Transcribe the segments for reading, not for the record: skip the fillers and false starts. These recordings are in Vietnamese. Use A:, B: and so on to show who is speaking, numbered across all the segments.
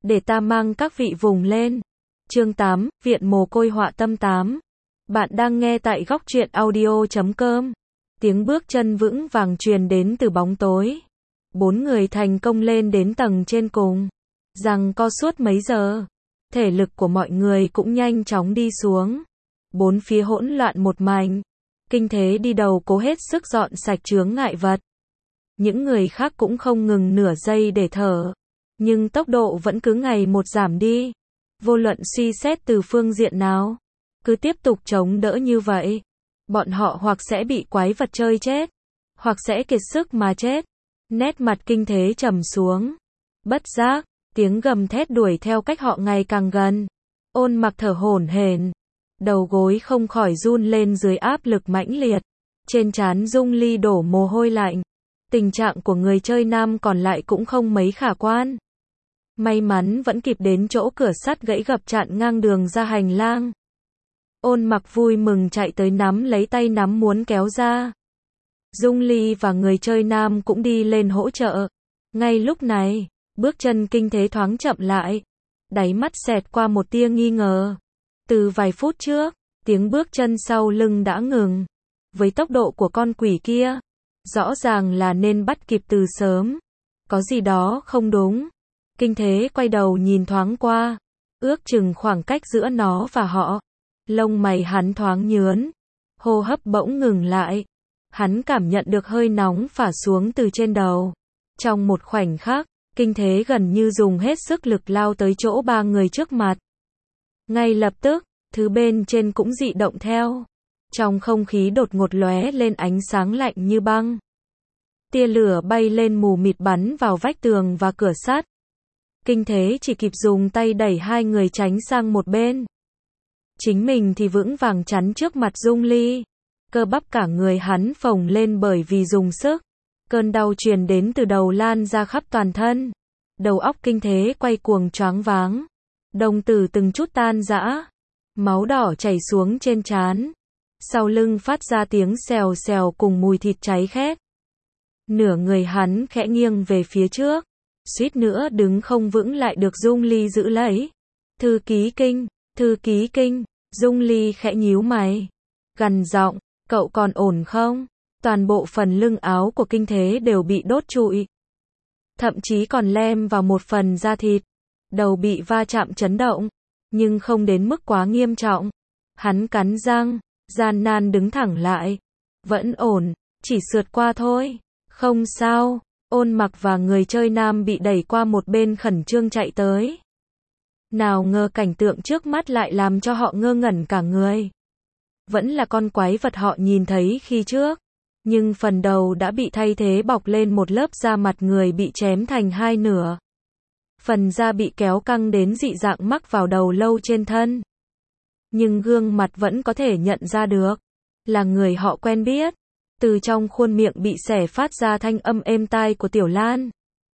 A: để ta mang các vị vùng lên. Chương 8, Viện Mồ Côi Họa Tâm 8. Bạn đang nghe tại góc truyện audio.com. Tiếng bước chân vững vàng truyền đến từ bóng tối. 4 người thành công lên đến tầng trên cùng. Giằng co suốt mấy giờ. Thể lực của mọi người cũng nhanh chóng đi xuống. Bốn phía hỗn loạn một mảnh. Kinh Thế đi đầu cố hết sức dọn sạch chướng ngại vật. Những người khác cũng không ngừng nửa giây để thở. Nhưng tốc độ vẫn cứ ngày một giảm đi. Vô luận suy xét từ phương diện nào. Cứ tiếp tục chống đỡ như vậy. Bọn họ hoặc sẽ bị quái vật chơi chết. Hoặc sẽ kiệt sức mà chết. Nét mặt Kinh Thế trầm xuống. Bất giác, tiếng gầm thét đuổi theo cách họ ngày càng gần. Ôn Mặc thở hổn hển. Đầu gối không khỏi run lên dưới áp lực mãnh liệt. Trên trán Dung Ly đổ mồ hôi lạnh. Tình trạng của người chơi nam còn lại cũng không mấy khả quan. May mắn vẫn kịp đến chỗ cửa sắt gãy gập chặn ngang đường ra hành lang. Ôn Mặc vui mừng chạy tới nắm lấy tay nắm muốn kéo ra. Dung Ly và người chơi nam cũng đi lên hỗ trợ. Ngay lúc này, bước chân Kinh Thế thoáng chậm lại. Đáy mắt xẹt qua một tia nghi ngờ. Từ vài phút trước, tiếng bước chân sau lưng đã ngừng. Với tốc độ của con quỷ kia, rõ ràng là nên bắt kịp từ sớm. Có gì đó không đúng. Kinh Thế quay đầu nhìn thoáng qua. Ước chừng khoảng cách giữa nó và họ. Lông mày hắn thoáng nhướn. Hô hấp bỗng ngừng lại. Hắn cảm nhận được hơi nóng phả xuống từ trên đầu. Trong một khoảnh khắc, Kinh Thế gần như dùng hết sức lực lao tới chỗ ba người trước mặt. Ngay lập tức, thứ bên trên cũng dị động theo. Trong không khí đột ngột lóe lên ánh sáng lạnh như băng. Tia lửa bay lên mù mịt bắn vào vách tường và cửa sắt. Kinh Thế chỉ kịp dùng tay đẩy hai người tránh sang một bên. Chính mình thì vững vàng chắn trước mặt Dung Ly. Cơ bắp cả người hắn phồng lên bởi vì dùng sức. Cơn đau truyền đến từ đầu lan ra khắp toàn thân. Đầu óc Kinh Thế quay cuồng choáng váng. Đồng tử từng chút tan rã. Máu đỏ chảy xuống trên trán. Sau lưng phát ra tiếng xèo xèo cùng mùi thịt cháy khét. Nửa người hắn khẽ nghiêng về phía trước. Suýt nữa đứng không vững lại được Dung Ly giữ lấy. Thư ký Kinh, Dung Ly khẽ nhíu mày. Gằn giọng, cậu còn ổn không? Toàn bộ phần lưng áo của Kinh Thế đều bị đốt trụi. Thậm chí còn lem vào một phần da thịt. Đầu bị va chạm chấn động. Nhưng không đến mức quá nghiêm trọng. Hắn cắn răng, gian nan đứng thẳng lại. Vẫn ổn, chỉ sượt qua thôi. Không sao. Ôn Mặc và người chơi nam bị đẩy qua một bên khẩn trương chạy tới. Nào ngờ cảnh tượng trước mắt lại làm cho họ ngơ ngẩn cả người. Vẫn là con quái vật họ nhìn thấy khi trước. Nhưng phần đầu đã bị thay thế bọc lên một lớp da mặt người bị chém thành hai nửa. Phần da bị kéo căng đến dị dạng mắc vào đầu lâu trên thân. Nhưng gương mặt vẫn có thể nhận ra được. Là người họ quen biết. Từ trong khuôn miệng bị xẻ phát ra thanh âm êm tai của Tiểu Lan.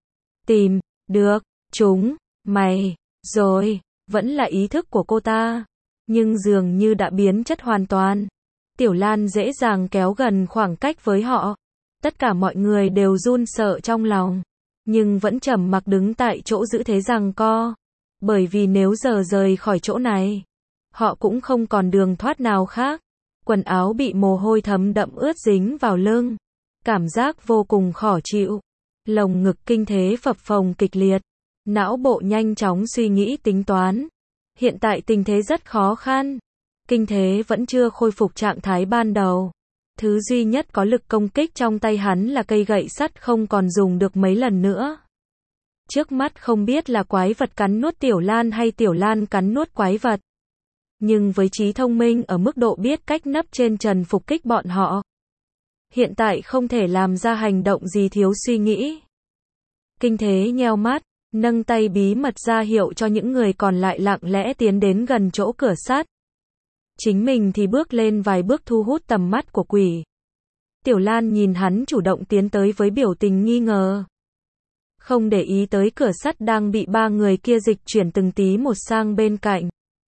A: Tìm, được, chúng, mày, rồi, vẫn là ý thức của cô ta. Nhưng dường như đã biến chất hoàn toàn. Tiểu Lan dễ dàng kéo gần khoảng cách với họ. Tất cả mọi người đều run sợ trong lòng. Nhưng vẫn trầm mặc đứng tại chỗ giữ thế giằng co. Bởi vì nếu giờ rời khỏi chỗ này, họ cũng không còn đường thoát nào khác. Quần áo bị mồ hôi thấm đậm ướt dính vào lưng. Cảm giác vô cùng khó chịu. Lồng ngực Kinh Thế phập phồng kịch liệt. Não bộ nhanh chóng suy nghĩ tính toán. Hiện tại tình thế rất khó khăn. Kinh Thế vẫn chưa khôi phục trạng thái ban đầu. Thứ duy nhất có lực công kích trong tay hắn là cây gậy sắt không còn dùng được mấy lần nữa. Trước mắt không biết là quái vật cắn nuốt Tiểu Lan hay Tiểu Lan cắn nuốt quái vật. Nhưng với trí thông minh ở mức độ biết cách nấp trên trần phục kích bọn họ. Hiện tại không thể làm ra hành động gì thiếu suy nghĩ. Kinh Thế nheo mắt, nâng tay bí mật ra hiệu cho những người còn lại lặng lẽ tiến đến gần chỗ cửa sắt. Chính mình thì bước lên vài bước thu hút tầm mắt của quỷ. Tiểu Lan nhìn hắn chủ động tiến tới với biểu tình nghi ngờ. Không để ý tới cửa sắt đang bị ba người kia dịch chuyển từng tí một sang bên cạnh.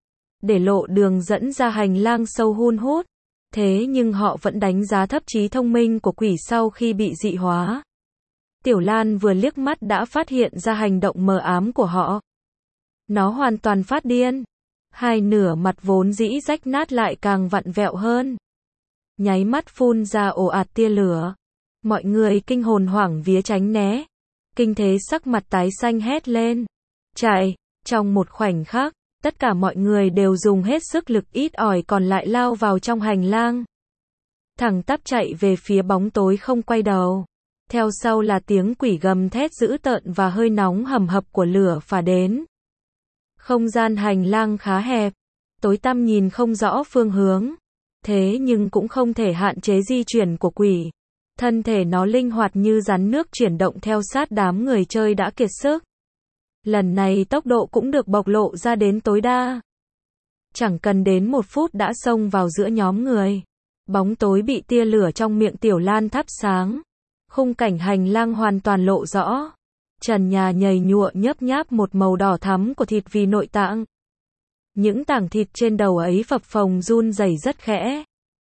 A: Để lộ đường dẫn ra hành lang sâu hun hút. Thế nhưng họ vẫn đánh giá thấp trí thông minh của quỷ sau khi bị dị hóa. Tiểu Lan vừa liếc mắt đã phát hiện ra hành động mờ ám của họ. Nó hoàn toàn phát điên. Hai nửa mặt vốn dĩ rách nát lại càng vặn vẹo hơn. Nháy mắt phun ra ồ ạt tia lửa. Mọi người kinh hồn hoảng vía tránh né. Kinh Thế sắc mặt tái xanh hét lên. Chạy! Trong một khoảnh khắc, tất cả mọi người đều dùng hết sức lực ít ỏi còn lại lao vào trong hành lang. Thẳng tắp chạy về phía bóng tối không quay đầu. Theo sau là tiếng quỷ gầm thét dữ tợn và hơi nóng hầm hập của lửa phả đến. Không gian hành lang khá hẹp, tối tăm nhìn không rõ phương hướng. Thế nhưng cũng không thể hạn chế di chuyển của quỷ. Thân thể nó linh hoạt như rắn nước chuyển động theo sát đám người chơi đã kiệt sức. Lần này tốc độ cũng được bộc lộ ra đến tối đa. Chẳng cần đến 1 phút đã xông vào giữa nhóm người. Bóng tối bị tia lửa trong miệng Tiểu Lan thắp sáng. Khung cảnh hành lang hoàn toàn lộ rõ. Trần nhà nhầy nhụa nhấp nháp một màu đỏ thắm của thịt vì nội tạng. Những tảng thịt trên đầu ấy phập phồng run rẩy rất khẽ.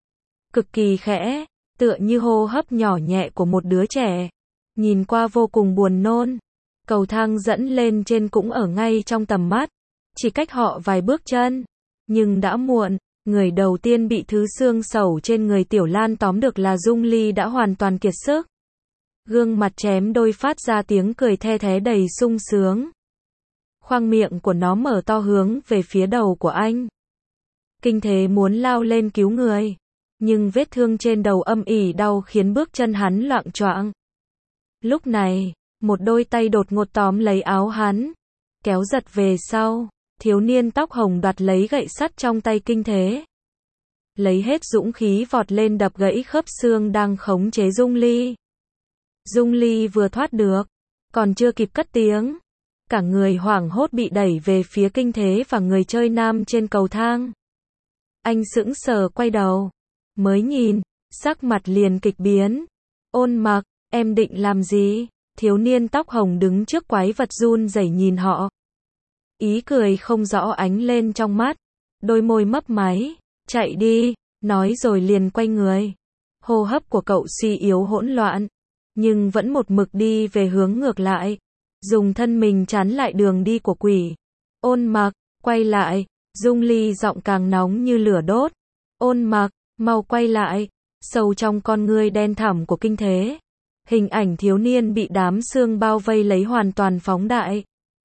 A: Cực kỳ khẽ, tựa như hô hấp nhỏ nhẹ của một đứa trẻ. Nhìn qua vô cùng buồn nôn. Cầu thang dẫn lên trên cũng ở ngay trong tầm mắt. Chỉ cách họ vài bước chân. Nhưng đã muộn. Người đầu tiên bị thứ xương sẩu trên người Tiểu Lan tóm được là Dung Ly đã hoàn toàn kiệt sức. Gương mặt chém đôi phát ra tiếng cười the thé đầy sung sướng. Khoang miệng của nó mở to hướng về phía đầu của anh. Kinh Thế muốn lao lên cứu người. Nhưng vết thương trên đầu âm ỉ đau khiến bước chân hắn loạng choạng. Lúc này, một đôi tay đột ngột tóm lấy áo hắn. Kéo giật về sau. Thiếu niên tóc hồng đoạt lấy gậy sắt trong tay Kinh Thế. Lấy hết dũng khí vọt lên đập gãy khớp xương đang khống chế Dung Ly. Dung Ly vừa thoát được, còn chưa kịp cất tiếng. Cả người hoảng hốt bị đẩy về phía Kinh Thế và người chơi nam trên cầu thang. Anh sững sờ quay đầu. Mới nhìn, sắc mặt liền kịch biến. Ôn Mặc, em định làm gì? Thiếu niên tóc hồng đứng trước quái vật run rẩy nhìn họ. Ý cười không rõ ánh lên trong mắt. Đôi môi mấp máy. Chạy đi, nói rồi liền quay người. Hô hấp của cậu suy yếu hỗn loạn. Nhưng vẫn một mực đi về hướng ngược lại. Dùng thân mình chắn lại đường đi của quỷ. Ôn Mặc, quay lại. Dung Ly giọng càng nóng như lửa đốt. Ôn Mặc, mau quay lại. Sâu trong con ngươi đen thẳm của Kinh Thế. Hình ảnh thiếu niên bị đám xương bao vây lấy hoàn toàn phóng đại.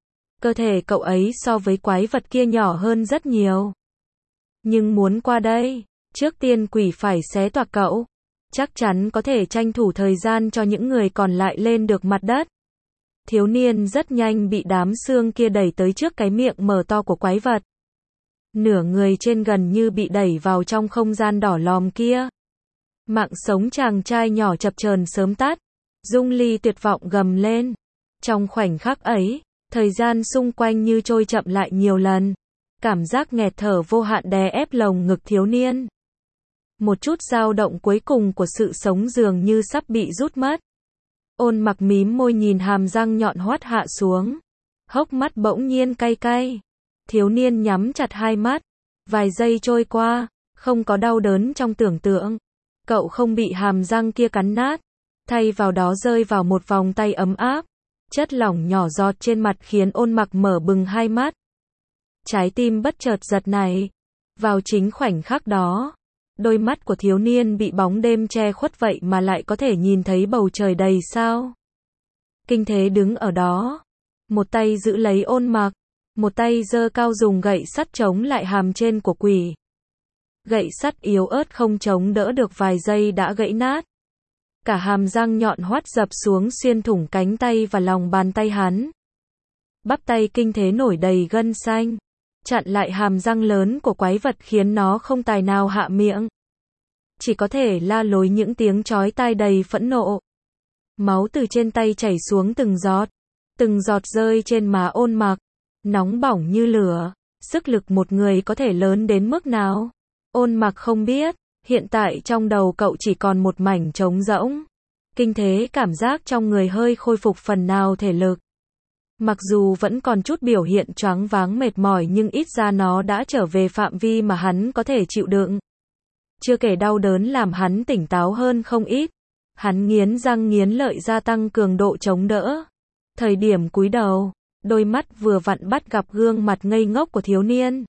A: Cơ thể cậu ấy so với quái vật kia nhỏ hơn rất nhiều. Nhưng muốn qua đây, trước tiên quỷ phải xé toạc cậu. Chắc chắn có thể tranh thủ thời gian cho những người còn lại lên được mặt đất. Thiếu niên rất nhanh bị đám xương kia đẩy tới trước cái miệng mở to của quái vật. Nửa người trên gần như bị đẩy vào trong không gian đỏ lòm kia. Mạng sống chàng trai nhỏ chập chờn sớm tắt. Dung Ly tuyệt vọng gầm lên. Trong khoảnh khắc ấy, thời gian xung quanh như trôi chậm lại nhiều lần. Cảm giác nghẹt thở vô hạn đè ép lồng ngực thiếu niên. Một chút dao động cuối cùng của sự sống dường như sắp bị rút mất. Ôn Mặc mím môi nhìn hàm răng nhọn hoắt hạ xuống. Hốc mắt bỗng nhiên cay cay. Thiếu niên nhắm chặt hai mắt. Vài giây trôi qua, không có đau đớn trong tưởng tượng. Cậu không bị hàm răng kia cắn nát. Thay vào đó rơi vào một vòng tay ấm áp. Chất lỏng nhỏ giọt trên mặt khiến Ôn Mặc mở bừng hai mắt. Trái tim bất chợt giật nảy. Vào chính khoảnh khắc đó, đôi mắt của thiếu niên bị bóng đêm che khuất vậy mà lại có thể nhìn thấy bầu trời đầy sao. Kinh Thế đứng ở đó. Một tay giữ lấy Ôn Mặc. Một tay giơ cao dùng gậy sắt chống lại hàm trên của quỷ. Gậy sắt yếu ớt không chống đỡ được vài giây đã gãy nát. Cả hàm răng nhọn hoắt dập xuống xuyên thủng cánh tay và lòng bàn tay hắn. Bắp tay Kinh Thế nổi đầy gân xanh. Chặn lại hàm răng lớn của quái vật khiến nó không tài nào hạ miệng. Chỉ có thể la lối những tiếng chói tai đầy phẫn nộ. Máu từ trên tay chảy xuống từng giọt rơi trên má Ôn Mặc. Nóng bỏng như lửa. Sức lực một người có thể lớn đến mức nào? Ôn Mặc không biết. Hiện tại trong đầu cậu chỉ còn một mảnh trống rỗng. Kinh Thế cảm giác trong người hơi khôi phục phần nào thể lực. Mặc dù vẫn còn chút biểu hiện choáng váng mệt mỏi nhưng ít ra nó đã trở về phạm vi mà hắn có thể chịu đựng. Chưa kể đau đớn làm hắn tỉnh táo hơn không ít. Hắn nghiến răng nghiến lợi gia tăng cường độ chống đỡ. Thời điểm cúi đầu, đôi mắt vừa vặn bắt gặp gương mặt ngây ngốc của thiếu niên.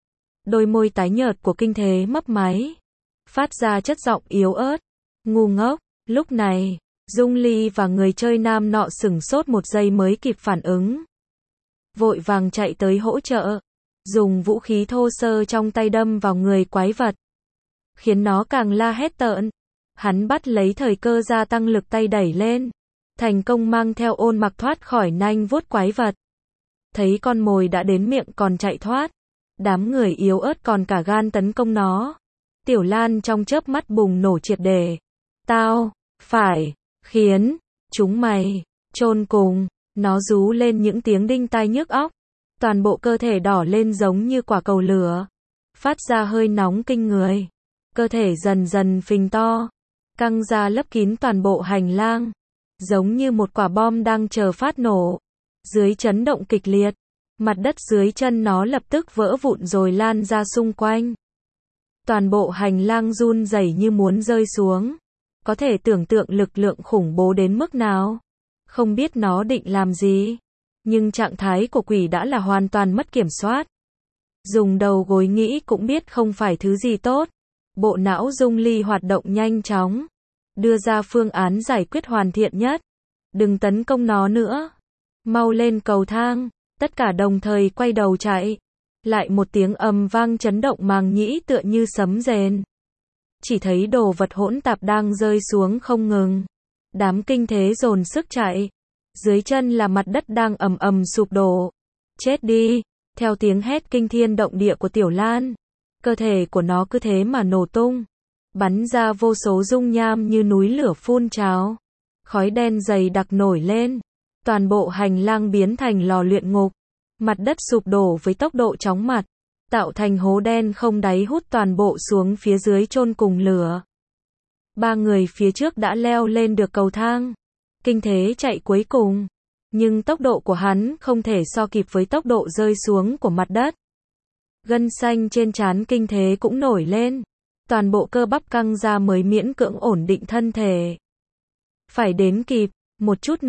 A: Đôi môi tái nhợt của Kinh Thế mấp máy, phát ra chất giọng yếu ớt. Ngu ngốc. Lúc này, Dung Ly và người chơi nam nọ sửng sốt một giây mới kịp phản ứng. Vội vàng chạy tới hỗ trợ, dùng vũ khí thô sơ trong tay đâm vào người quái vật, khiến nó càng la hét tợn. Hắn bắt lấy thời cơ gia tăng lực tay đẩy lên, thành công mang theo Ôn Mặc thoát khỏi nanh vuốt quái vật. Thấy con mồi đã đến miệng còn chạy thoát, đám người yếu ớt còn cả gan tấn công nó. Tiểu Lan trong chớp mắt bùng nổ triệt để. Tao phải khiến chúng mày chôn cùng. Nó rú lên những tiếng đinh tai nhức óc, toàn bộ cơ thể đỏ lên giống như quả cầu lửa, phát ra hơi nóng kinh người. Cơ thể dần dần phình to, căng ra lấp kín toàn bộ hành lang, giống như một quả bom đang chờ phát nổ. Dưới chấn động kịch liệt, mặt đất dưới chân nó lập tức vỡ vụn rồi lan ra xung quanh. Toàn bộ hành lang run rẩy như muốn rơi xuống. Có thể tưởng tượng lực lượng khủng bố đến mức nào. Không biết nó định làm gì, nhưng trạng thái của quỷ đã là hoàn toàn mất kiểm soát. Dùng đầu gối nghĩ cũng biết không phải thứ gì tốt. Bộ não Dung Ly hoạt động nhanh chóng, đưa ra phương án giải quyết hoàn thiện nhất. Đừng tấn công nó nữa. Mau lên cầu thang. Tất cả đồng thời quay đầu chạy. Lại một tiếng ầm vang chấn động màng nhĩ tựa như sấm rền. Chỉ thấy đồ vật hỗn tạp đang rơi xuống không ngừng. Đám Kinh Thế dồn sức chạy. Dưới chân là mặt đất đang ầm ầm sụp đổ. Chết đi. Theo tiếng hét kinh thiên động địa của Tiểu Lan, cơ thể của nó cứ thế mà nổ tung, bắn ra vô số dung nham như núi lửa phun trào. Khói đen dày đặc nổi lên. Toàn bộ hành lang biến thành lò luyện ngục. Mặt đất sụp đổ với tốc độ chóng mặt, tạo thành hố đen không đáy hút toàn bộ xuống phía dưới chôn cùng lửa. Ba người phía trước đã leo lên được cầu thang. Kinh Thế chạy cuối cùng, nhưng tốc độ của hắn không thể so kịp với tốc độ rơi xuống của mặt đất. Gân xanh trên trán Kinh Thế cũng nổi lên. Toàn bộ cơ bắp căng ra mới miễn cưỡng ổn định thân thể. Phải đến kịp, một chút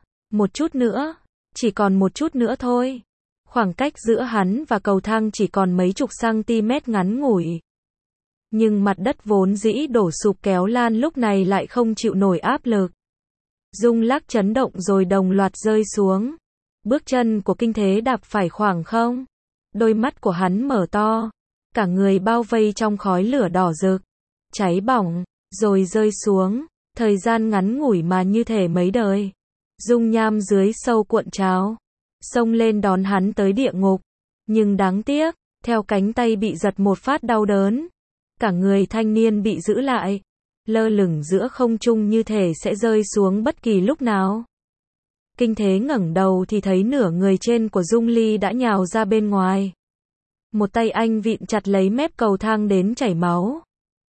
A: nữa, chỉ còn một chút nữa thôi. Khoảng cách giữa hắn và cầu thang chỉ còn mấy chục cm ngắn ngủi. Nhưng mặt đất vốn dĩ đổ sụp kéo Lan lúc này lại không chịu nổi áp lực. Rung lắc chấn động rồi đồng loạt rơi xuống. Bước chân của Kinh Thế đạp phải khoảng không. Đôi mắt của hắn mở to. Cả người bao vây trong khói lửa đỏ rực, cháy bỏng, rồi rơi xuống. Thời gian ngắn ngủi mà như thể mấy đời. Dung nham dưới sâu cuộn trào, xông lên đón hắn tới địa ngục. Nhưng đáng tiếc, theo cánh tay bị giật một phát đau đớn, cả người thanh niên bị giữ lại, lơ lửng giữa không trung như thể sẽ rơi xuống bất kỳ lúc nào. Kinh Thế ngẩng đầu thì thấy nửa người trên của Dung Ly đã nhào ra bên ngoài. Một tay anh vịn chặt lấy mép cầu thang đến chảy máu.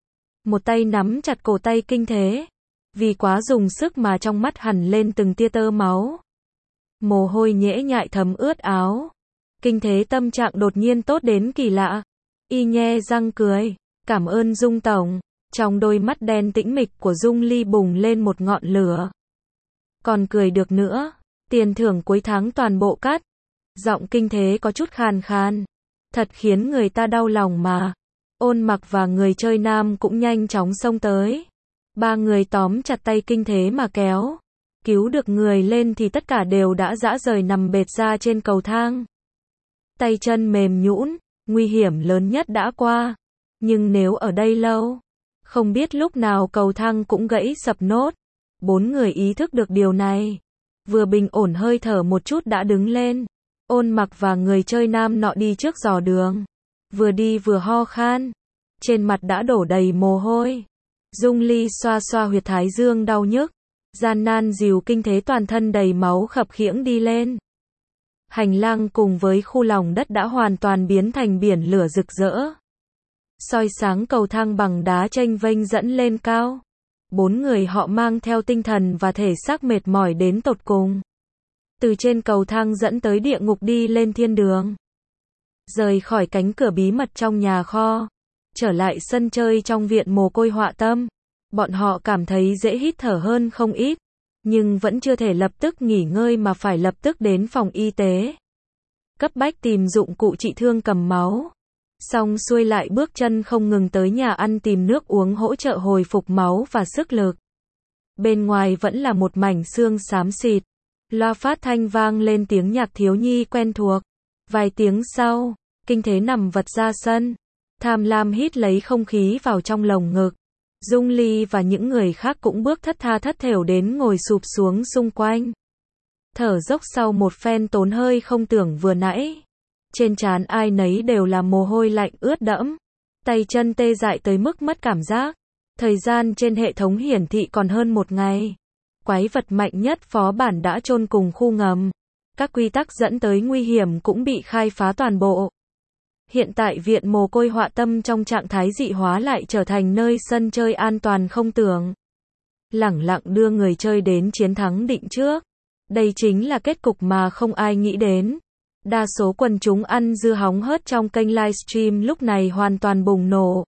A: Một tay nắm chặt cổ tay Kinh Thế. Vì quá dùng sức mà trong mắt hằn lên từng tia tơ máu. Mồ hôi nhễ nhại thấm ướt áo. Kinh Thế tâm trạng đột nhiên tốt đến kỳ lạ. Y nhe răng cười. Cảm ơn Dung tổng. Trong đôi mắt đen tĩnh mịch của Dung Ly bùng lên một ngọn lửa. Còn cười được nữa. Tiền thưởng cuối tháng toàn bộ cắt. Giọng Kinh Thế có chút khàn khàn. Thật khiến người ta đau lòng mà. Ôn Mặc và người chơi nam cũng nhanh chóng xông tới. Ba người tóm chặt tay Kinh Thế mà kéo. Cứu được người lên thì tất cả đều đã rã rời nằm bệt ra trên cầu thang. Tay chân mềm nhũn, nguy hiểm lớn nhất đã qua. Nhưng nếu ở đây lâu, không biết lúc nào cầu thang cũng gãy sập nốt. Bốn người ý thức được điều này. Vừa bình ổn hơi thở một chút đã đứng lên. Ôn Mặc và người chơi nam nọ đi trước dò đường. Vừa đi vừa ho khan. Trên mặt đã đổ đầy mồ hôi. Dung Ly xoa xoa huyệt thái dương đau nhức. Gian nan dìu Kinh Thế toàn thân đầy máu khập khiễng đi lên. Hành lang cùng với khu lòng đất đã hoàn toàn biến thành biển lửa rực rỡ. Soi sáng cầu thang bằng đá chênh vênh dẫn lên cao. Bốn người họ mang theo tinh thần và thể xác mệt mỏi đến tột cùng. Từ trên cầu thang dẫn tới địa ngục đi lên thiên đường. Rời khỏi cánh cửa bí mật trong nhà kho. Trở lại sân chơi trong viện mồ côi họa tâm. Bọn họ cảm thấy dễ hít thở hơn không ít. nhưng vẫn chưa thể lập tức nghỉ ngơi mà phải lập tức đến phòng y tế. Cấp bách tìm dụng cụ trị thương cầm máu. Xong xuôi lại bước chân không ngừng tới nhà ăn tìm nước uống hỗ trợ hồi phục máu và sức lực. Bên ngoài vẫn là một mảnh sương xám xịt. Loa phát thanh vang lên tiếng nhạc thiếu nhi quen thuộc. Vài tiếng sau, Kinh Thế nằm vật ra sân. Tham lam hít lấy không khí vào trong lồng ngực. Dung Ly và những người khác cũng bước thất tha thất thểu đến ngồi sụp xuống xung quanh. Thở dốc sau một phen tốn hơi không tưởng vừa nãy. Trên trán ai nấy đều là mồ hôi lạnh ướt đẫm. Tay chân tê dại tới mức mất cảm giác. Thời gian trên hệ thống hiển thị còn hơn một ngày. Quái vật mạnh nhất phó bản đã chôn cùng khu ngầm. Các quy tắc dẫn tới nguy hiểm cũng bị khai phá toàn bộ. Hiện tại viện mồ côi họa tâm trong trạng thái dị hóa lại trở thành nơi sân chơi an toàn không tưởng. Lẳng lặng đưa người chơi đến chiến thắng định trước. Đây chính là kết cục mà không ai nghĩ đến. Đa số quần chúng ăn dưa hóng hớt trong kênh livestream lúc này hoàn toàn bùng nổ.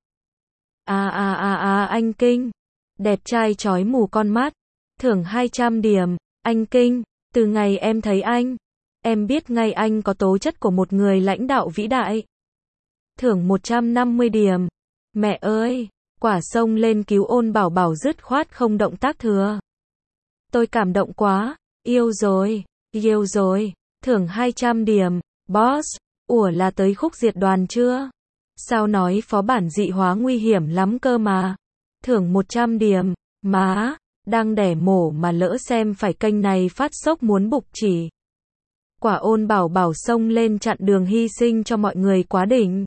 A: Anh Kinh. Đẹp trai chói mù con mắt. Thưởng 200 điểm. Anh Kinh, từ ngày em thấy anh, em biết ngay anh có tố chất của một người lãnh đạo vĩ đại. Thưởng 150 điểm. Mẹ ơi, quả xông lên cứu Ôn Bảo Bảo dứt khoát không động tác thừa. Tôi cảm động quá, yêu rồi. Thưởng 200 điểm. Boss, ủa là tới khúc diệt đoàn chưa? Sao nói phó bản dị hóa nguy hiểm lắm cơ mà. Thưởng 100 điểm. Má, đang đẻ mổ mà lỡ xem phải kênh này phát sốc muốn bục chỉ. Quả Ôn Bảo Bảo xông lên chặn đường hy sinh cho mọi người quá đỉnh.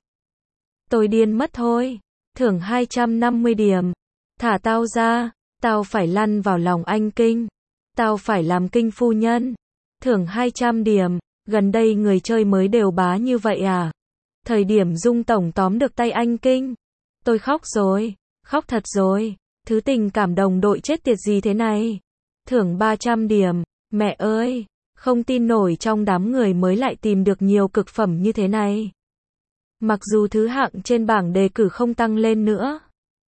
A: Tôi điên mất thôi. Thưởng 250 điểm. Thả tao ra, tao phải lăn vào lòng anh Kinh. Tao phải làm Kinh phu nhân. Thưởng 200 điểm. Gần đây người chơi mới đều bá như vậy à? Thời điểm Dung Tổng tóm được tay anh Kinh. Tôi khóc rồi. Khóc thật rồi. Thứ tình cảm đồng đội chết tiệt gì thế này? Thưởng 300 điểm. Mẹ ơi, không tin nổi trong đám người mới lại tìm được nhiều cực phẩm như thế này. Mặc dù thứ hạng trên bảng đề cử không tăng lên nữa,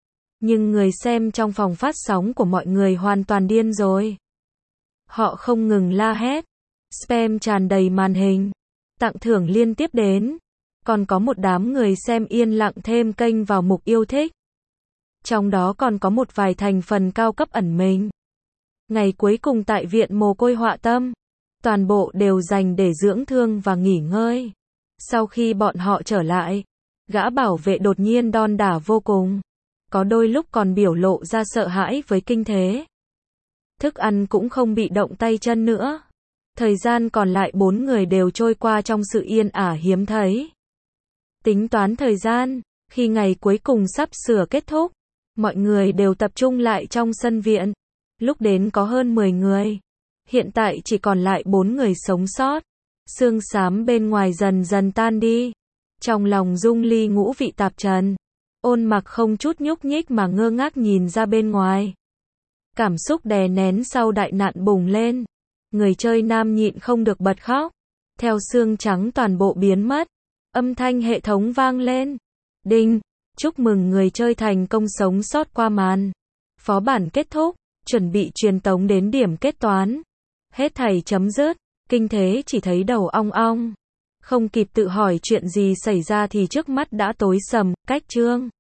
A: nhưng người xem trong phòng phát sóng của mọi người hoàn toàn điên rồi. Họ không ngừng la hét, spam tràn đầy màn hình, tặng thưởng liên tiếp đến. Còn có một đám người xem yên lặng thêm kênh vào mục yêu thích. Trong đó còn có một vài thành phần cao cấp ẩn mình. Ngày cuối cùng tại viện mồ côi họa tâm, toàn bộ đều dành để dưỡng thương và nghỉ ngơi. Sau khi bọn họ trở lại, gã bảo vệ đột nhiên đon đả vô cùng. Có đôi lúc còn biểu lộ ra sợ hãi với Kinh Thế. Thức ăn cũng không bị động tay chân nữa. Thời gian còn lại 4 người đều trôi qua trong sự yên ả hiếm thấy. Tính toán thời gian, khi ngày cuối cùng sắp sửa kết thúc, mọi người đều tập trung lại trong sân viện. Lúc đến có hơn 10 người. Hiện tại chỉ còn lại 4 người sống sót. Sương xám bên ngoài dần dần tan đi. Trong lòng Dung Ly ngũ vị tạp trần. Ôn Mặc không chút nhúc nhích mà ngơ ngác nhìn ra bên ngoài. Cảm xúc đè nén sau đại nạn bùng lên. Người chơi nam nhịn không được bật khóc. Theo sương trắng toàn bộ biến mất. Âm thanh hệ thống vang lên. Đinh, chúc mừng người chơi thành công sống sót qua màn. Phó bản kết thúc, chuẩn bị truyền tống đến điểm kết toán. Hết thảy chấm dứt. Kinh Thế chỉ thấy đầu ong ong. Không kịp tự hỏi chuyện gì xảy ra thì trước mắt đã tối sầm, cách chương.